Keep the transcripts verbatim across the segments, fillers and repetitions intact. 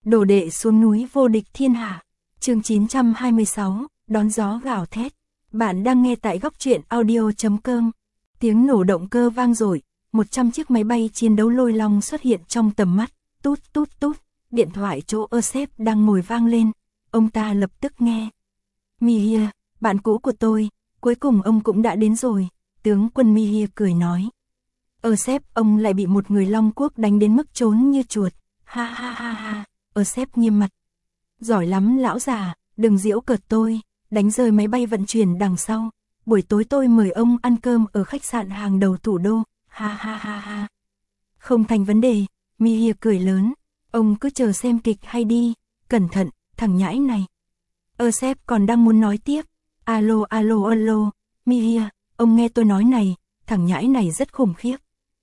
Đồ đệ xuống núi vô địch thiên hạ. Chương chín trăm hai mươi sáu, đón gió gào thét. Bạn đang nghe tại góc truyện audio chấm com. Tiếng nổ động cơ vang dội, một trăm chiếc máy bay chiến đấu lôi long xuất hiện trong tầm mắt. Tút tút tút, điện thoại chỗ Euseb đang ngồi vang lên. Ông ta lập tức nghe. Mihir, bạn cũ của tôi, cuối cùng ông cũng đã đến rồi. Tướng quân Mihir cười nói. Euseb, ông lại bị một người Long Quốc đánh đến mức trốn như chuột. Ha ha ha ha. Euseb nghiêm mặt. Giỏi lắm lão già, đừng giễu cợt tôi, đánh rơi máy bay vận chuyển đằng sau. Buổi tối tôi mời ông ăn cơm ở khách sạn hàng đầu thủ đô. Ha ha ha ha. Không thành vấn đề, Mihir cười lớn. Ông cứ chờ xem kịch hay đi, cẩn thận, thằng nhãi này. Euseb còn đang muốn nói tiếp. Alo alo alo, Mihir, ông nghe tôi nói này, thằng nhãi này rất khủng khiếp.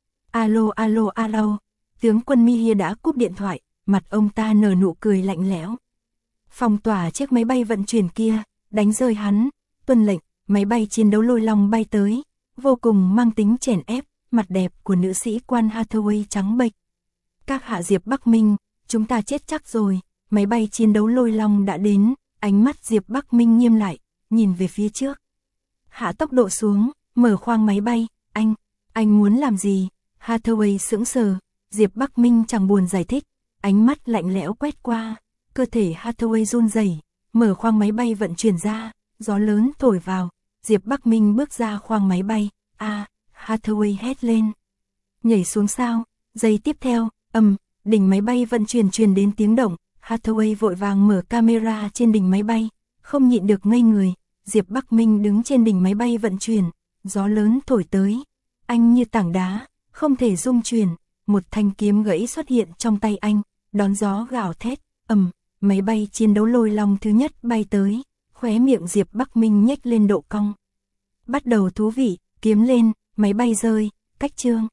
Alo alo alo, tướng quân Mihir đã cúp điện thoại, mặt ông ta nở nụ cười lạnh lẽo. Phong tỏa chiếc máy bay vận chuyển kia, đánh rơi hắn, tuân lệnh, máy bay chiến đấu lôi long bay tới, vô cùng mang tính chèn ép, mặt đẹp của nữ sĩ quan Hathaway trắng bệch. Các hạ Diệp Bắc Minh, chúng ta chết chắc rồi, máy bay chiến đấu lôi long đã đến, ánh mắt Diệp Bắc Minh nghiêm lại, nhìn về phía trước. Hạ tốc độ xuống, mở khoang máy bay, anh, anh muốn làm gì? Hathaway sững sờ, Diệp Bắc Minh chẳng buồn giải thích, ánh mắt lạnh lẽo quét qua, cơ thể Hathaway run rẩy, mở khoang máy bay vận chuyển ra, gió lớn thổi vào, Diệp Bắc Minh bước ra khoang máy bay, a, à, Hathaway hét lên. Nhảy xuống sao? Giây tiếp theo, ầm, đỉnh máy bay vận chuyển truyền đến tiếng động, Hathaway vội vàng mở camera trên đỉnh máy bay, không nhịn được ngây người, Diệp Bắc Minh đứng trên đỉnh máy bay vận chuyển, gió lớn thổi tới, anh như tảng đá, không thể rung chuyển, một thanh kiếm gãy xuất hiện trong tay anh, đón gió gào thét, ầm, máy bay chiến đấu lôi long thứ nhất bay tới, khóe miệng Diệp Bắc Minh nhếch lên độ cong. Bắt đầu thú vị, kiếm lên, máy bay rơi, cách chương.